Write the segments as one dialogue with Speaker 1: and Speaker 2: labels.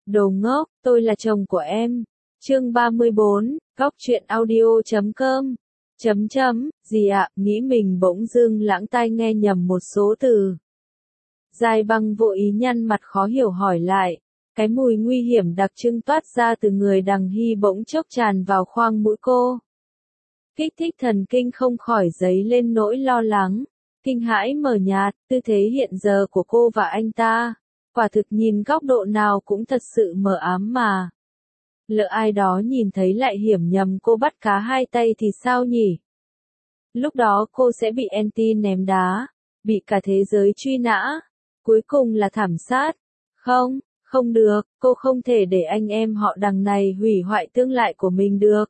Speaker 1: Đồ ngốc, tôi là chồng của em. Chương 34, Góc truyện audio.com. Gì ạ, nghĩ mình bỗng dưng lãng tai nghe nhầm một số từ. Giai Băng vô ý nhăn mặt khó hiểu hỏi lại. Cái mùi nguy hiểm đặc trưng toát ra từ người Đằng Hy bỗng chốc tràn vào khoang mũi cô. Kích thích thần kinh không khỏi dấy lên nỗi lo lắng. Kinh hãi mờ nhạt, tư thế hiện giờ của cô và anh ta. Quả thực nhìn góc độ nào cũng thật sự mờ ám mà. Lỡ ai đó nhìn thấy lại hiểu nhầm cô bắt cá hai tay thì sao nhỉ? Lúc đó cô sẽ bị anti ném đá, bị cả thế giới truy nã, cuối cùng là thảm sát. Không, không được, cô không thể để anh em họ Đằng này hủy hoại tương lai của mình được.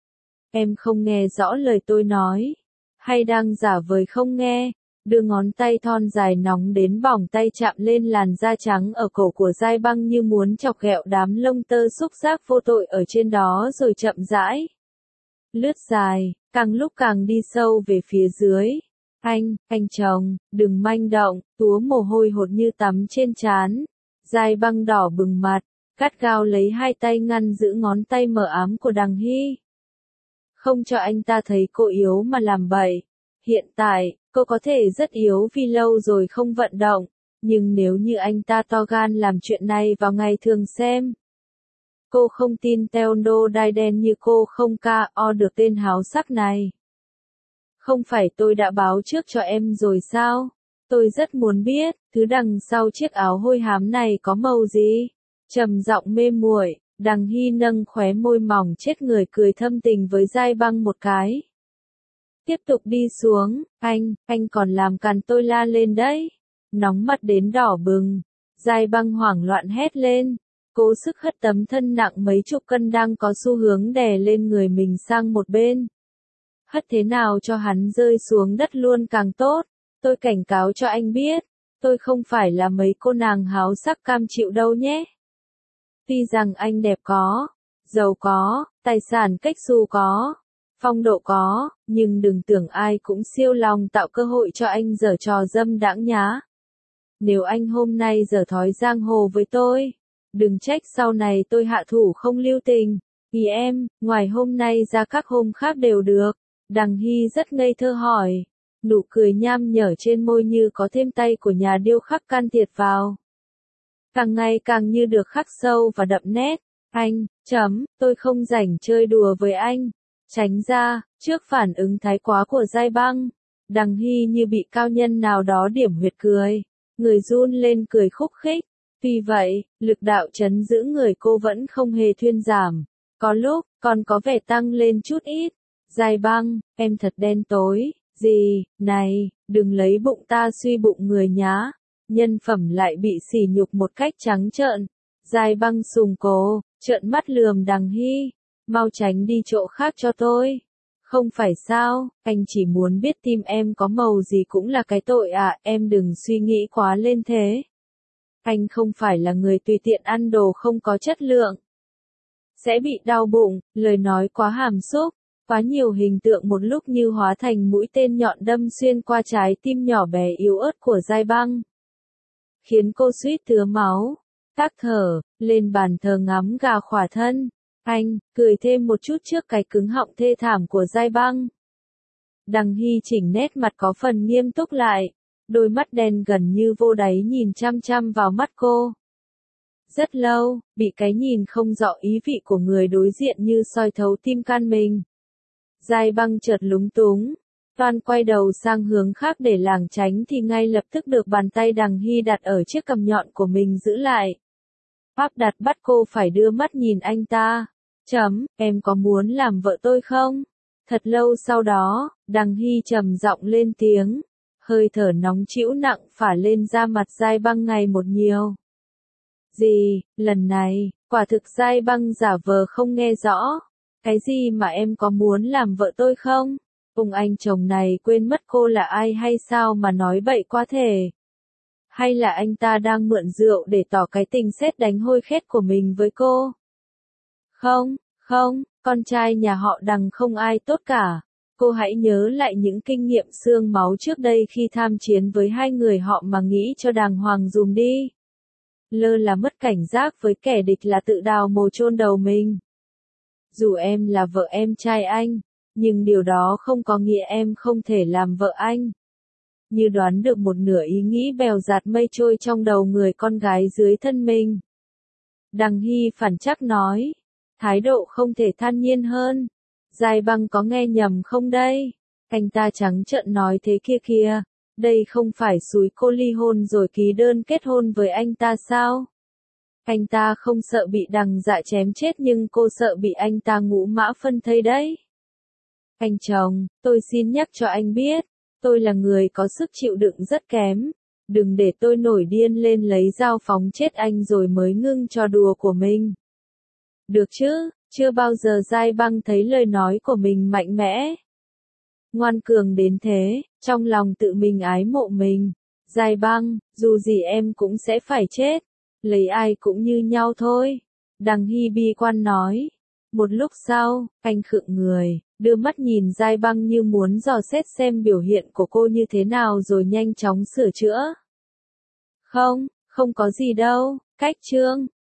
Speaker 1: Em không nghe rõ lời tôi nói, hay đang giả vờ không nghe? Đưa ngón tay thon dài nóng đến bỏng tay chạm lên làn da trắng ở cổ của Giai Băng như muốn chọc ghẹo đám lông tơ xúc giác vô tội ở trên đó rồi chậm rãi lướt dài, càng lúc càng đi sâu về phía dưới. Anh chồng, đừng manh động, túa mồ hôi hột như tắm trên trán. Giai Băng đỏ bừng mặt, gắt gao lấy hai tay ngăn giữ ngón tay mờ ám của Đằng Hy. Không cho anh ta thấy cô yếu mà làm bậy. Hiện tại, cô có thể rất yếu vì lâu rồi không vận động, nhưng nếu như anh ta to gan làm chuyện này vào ngày thường xem. Cô không tin Taekwondo đai đen như cô không KO được tên háo sắc này. Không phải tôi đã báo trước cho em rồi sao? Tôi rất muốn biết, thứ đằng sau chiếc áo hôi hám này có màu gì? Trầm giọng mê muội, Đằng Hy nâng khóe môi mỏng chết người cười thâm tình với Giai Băng một cái. Tiếp tục đi xuống, anh còn làm càn tôi la lên đấy. Nóng mặt đến đỏ bừng. Giai Băng hoảng loạn hét lên. Cố sức hất tấm thân nặng mấy chục cân đang có xu hướng đè lên người mình sang một bên. Hất thế nào cho hắn rơi xuống đất luôn càng tốt. Tôi cảnh cáo cho anh biết. Tôi không phải là mấy cô nàng háo sắc cam chịu đâu nhé. Tuy rằng anh đẹp có, giàu có, tài sản cách xù có, phong độ có, nhưng đừng tưởng ai cũng siêu lòng tạo cơ hội cho anh giở trò dâm đãng nhá. Nếu anh hôm nay giở thói giang hồ với tôi, đừng trách sau này tôi hạ thủ không lưu tình. Ý em, ngoài hôm nay ra các hôm khác đều được. Đằng Hy rất ngây thơ hỏi. Nụ cười nham nhở trên môi như có thêm tay của nhà điêu khắc can thiệp vào. Càng ngày càng như được khắc sâu và đậm nét. Tôi không rảnh chơi đùa với anh. Tránh ra, trước phản ứng thái quá của Giai Băng, Đằng Hy như bị cao nhân nào đó điểm huyệt cười. Người run lên cười khúc khích. Tuy vậy, lực đạo trấn giữ người cô vẫn không hề thuyên giảm. Có lúc, còn có vẻ tăng lên chút ít. Giai Băng, em thật đen tối. Gì, này, đừng lấy bụng ta suy bụng người nhá. Nhân phẩm lại bị sỉ nhục một cách trắng trợn. Giai Băng sùng cổ, trợn mắt lườm Đằng Hy. Mau tránh đi chỗ khác cho tôi. Không phải sao, anh chỉ muốn biết tim em có màu gì cũng là cái tội à, em đừng suy nghĩ quá lên thế. Anh không phải là người tùy tiện ăn đồ không có chất lượng. Sẽ bị đau bụng, lời nói quá hàm xúc, quá nhiều hình tượng một lúc như hóa thành mũi tên nhọn đâm xuyên qua trái tim nhỏ bé yếu ớt của Giai Băng. Khiến cô suýt tứa máu, tắc thở, lên bàn thờ ngắm gà khỏa thân. Anh, cười thêm một chút trước cái cứng họng thê thảm của Giai Băng. Đằng Hy chỉnh nét mặt có phần nghiêm túc lại, đôi mắt đen gần như vô đáy nhìn chăm chăm vào mắt cô. Rất lâu, bị cái nhìn không rõ ý vị của người đối diện như soi thấu tim can mình. Giai Băng chợt lúng túng, toan quay đầu sang hướng khác để lảng tránh thì ngay lập tức được bàn tay Đằng Hy đặt ở chiếc cằm nhọn của mình giữ lại. Áp đặt bắt cô phải đưa mắt nhìn anh ta. Em có muốn làm vợ tôi không? Thật lâu sau đó, Đằng Hy trầm giọng lên tiếng. Hơi thở nóng trĩu nặng phả lên da mặt Giai Băng ngày một nhiều. Gì, lần này, quả thực Giai Băng giả vờ không nghe rõ. Cái gì mà em có muốn làm vợ tôi không? Ông anh chồng này quên mất cô là ai hay sao mà nói bậy quá thể? Hay là anh ta đang mượn rượu để tỏ cái tình sét đánh hôi khét của mình với cô? Không, con trai nhà họ Đằng không ai tốt cả. Cô hãy nhớ lại những kinh nghiệm xương máu trước đây khi tham chiến với hai người họ mà nghĩ cho đàng hoàng dùm đi. Lơ là mất cảnh giác với kẻ địch là tự đào mồ chôn đầu mình. Dù em là vợ em trai anh, nhưng điều đó không có nghĩa em không thể làm vợ anh. Như đoán được một nửa ý nghĩ bèo dạt mây trôi trong đầu người con gái dưới thân mình. Đằng Hy phản chắc nói, thái độ không thể than nhiên hơn. Giai Băng có nghe nhầm không đây? Anh ta trắng trợn nói thế kia kìa, đây không phải xúi cô ly hôn rồi ký đơn kết hôn với anh ta sao? Anh ta không sợ bị Đằng Dạ chém chết nhưng cô sợ bị anh ta ngũ mã phân thây đấy. Anh chồng, tôi xin nhắc cho anh biết, tôi là người có sức chịu đựng rất kém. Đừng để tôi nổi điên lên lấy dao phóng chết anh rồi mới ngưng trò đùa của mình. Được chứ, chưa bao giờ Giai Băng thấy lời nói của mình mạnh mẽ. Ngoan cường đến thế, trong lòng tự mình ái mộ mình. Giai Băng, dù gì em cũng sẽ phải chết. Lấy ai cũng như nhau thôi. Đằng Hy bi quan nói. Một lúc sau, anh khựng người, đưa mắt nhìn Giai Băng như muốn dò xét xem biểu hiện của cô như thế nào rồi nhanh chóng sửa chữa. Không, không có gì đâu, cách chương.